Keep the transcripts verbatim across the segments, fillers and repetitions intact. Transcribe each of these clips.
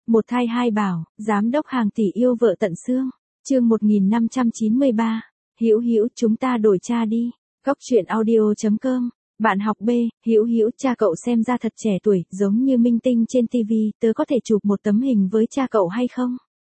Một thai hai bảo, giám đốc hàng tỷ yêu vợ tận xương. Chương một nghìn năm trăm chín mươi ba. Hữu Hữu, chúng ta đổi cha đi. Góc truyện audio chấm com. Bạn học B, Hữu Hữu, cha cậu xem ra thật trẻ tuổi, giống như minh tinh trên ti vi, tớ có thể chụp một tấm hình với cha cậu hay không?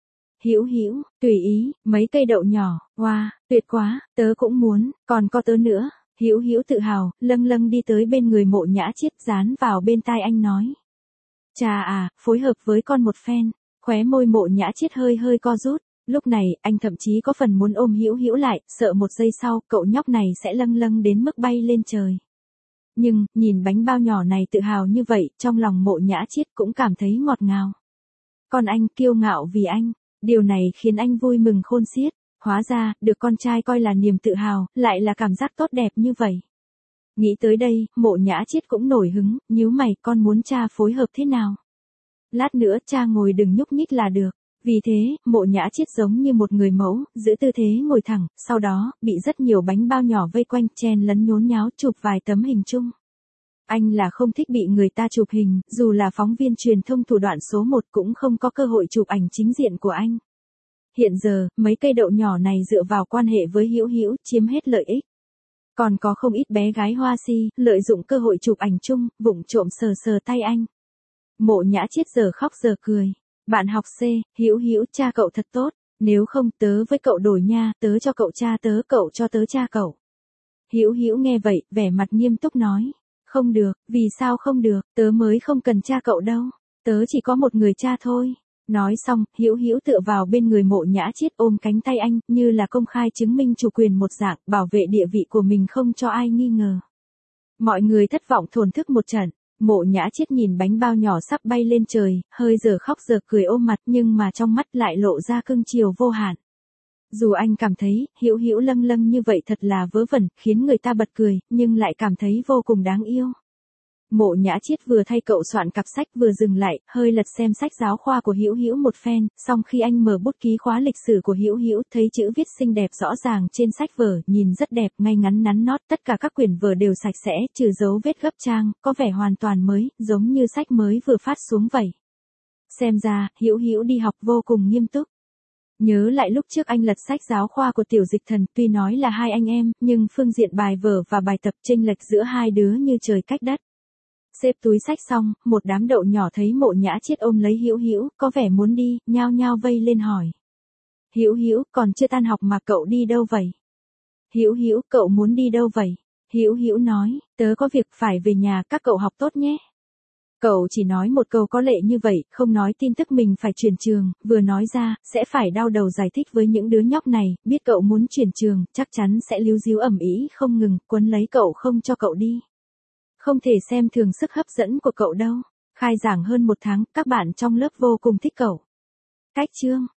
Hữu Hữu, tùy ý, mấy cây đậu nhỏ, wow, tuyệt quá, tớ cũng muốn, còn có tớ nữa. Hữu Hữu tự hào, lâng lâng đi tới bên người Mộ Nhã Chiết, dán vào bên tai anh nói. Chà à, phối hợp với con một phen. Khóe môi Mộ Nhã Chiết hơi hơi co rút. Lúc này, anh thậm chí có phần muốn ôm Hữu Hữu lại, sợ một giây sau, cậu nhóc này sẽ lâng lâng đến mức bay lên trời. Nhưng, nhìn bánh bao nhỏ này tự hào như vậy, trong lòng Mộ Nhã Chiết cũng cảm thấy ngọt ngào. Còn anh, kiêu ngạo vì anh. Điều này khiến anh vui mừng khôn xiết. Hóa ra, được con trai coi là niềm tự hào, lại là cảm giác tốt đẹp như vậy. Nghĩ tới đây, Mộ Nhã Chiết cũng nổi hứng, nhíu mày, con muốn cha phối hợp thế nào? Lát nữa cha ngồi đừng nhúc nhích là được. Vì thế, Mộ Nhã Chiết giống như một người mẫu, giữ tư thế ngồi thẳng, sau đó, bị rất nhiều bánh bao nhỏ vây quanh, chen lấn nhốn nháo chụp vài tấm hình chung. Anh là không thích bị người ta chụp hình, dù là phóng viên truyền thông thủ đoạn số một cũng không có cơ hội chụp ảnh chính diện của anh. Hiện giờ, mấy cây đậu nhỏ này dựa vào quan hệ với Hữu Hữu, chiếm hết lợi ích. Còn có không ít bé gái hoa si, lợi dụng cơ hội chụp ảnh chung, vụng trộm sờ sờ tay anh. Mộ Nhã Chiết giờ khóc giờ cười. Bạn học C, Hữu Hữu, cha cậu thật tốt, nếu không tớ với cậu đổi nha, tớ cho cậu cha tớ, cậu cho tớ cha cậu. Hữu Hữu nghe vậy, vẻ mặt nghiêm túc nói. Không được, vì sao không được, tớ mới không cần cha cậu đâu, tớ chỉ có một người cha thôi. Nói xong, Hữu Hữu tựa vào bên người Mộ Nhã Chiết ôm cánh tay anh, như là công khai chứng minh chủ quyền một dạng, bảo vệ địa vị của mình không cho ai nghi ngờ. Mọi người thất vọng thổn thức một trận, Mộ Nhã Chiết nhìn bánh bao nhỏ sắp bay lên trời, hơi giờ khóc giờ cười ôm mặt nhưng mà trong mắt lại lộ ra cưng chiều vô hạn. Dù anh cảm thấy, Hữu Hữu lâng lâng như vậy thật là vớ vẩn, khiến người ta bật cười, nhưng lại cảm thấy vô cùng đáng yêu. Mộ Nhã Chiết vừa thay cậu soạn cặp sách vừa dừng lại, hơi lật xem sách giáo khoa của Hữu Hữu một phen, xong khi anh mở bút ký khóa lịch sử của Hữu Hữu, thấy chữ viết xinh đẹp rõ ràng trên sách vở, nhìn rất đẹp, ngay ngắn nắn nót, tất cả các quyển vở đều sạch sẽ, trừ dấu vết gấp trang, có vẻ hoàn toàn mới, giống như sách mới vừa phát xuống vậy. Xem ra, Hữu Hữu đi học vô cùng nghiêm túc. Nhớ lại lúc trước anh lật sách giáo khoa của Tiểu Dịch Thần, tuy nói là hai anh em, nhưng phương diện bài vở và bài tập chênh lệch giữa hai đứa như trời cách đất. Xếp túi sách xong, một đám đậu nhỏ thấy Mộ Nhã Chiết ôm lấy Hữu Hữu, có vẻ muốn đi, nhao nhao vây lên hỏi. Hữu Hữu, còn chưa tan học mà cậu đi đâu vậy? Hữu Hữu, cậu muốn đi đâu vậy? Hữu Hữu nói, tớ có việc phải về nhà, các cậu học tốt nhé. Cậu chỉ nói một câu có lệ như vậy, không nói tin tức mình phải chuyển trường, vừa nói ra, sẽ phải đau đầu giải thích với những đứa nhóc này, biết cậu muốn chuyển trường, chắc chắn sẽ líu díu ầm ĩ không ngừng, quấn lấy cậu không cho cậu đi. Không thể xem thường sức hấp dẫn của cậu đâu. Khai giảng hơn một tháng, các bạn trong lớp vô cùng thích cậu. Cách chương.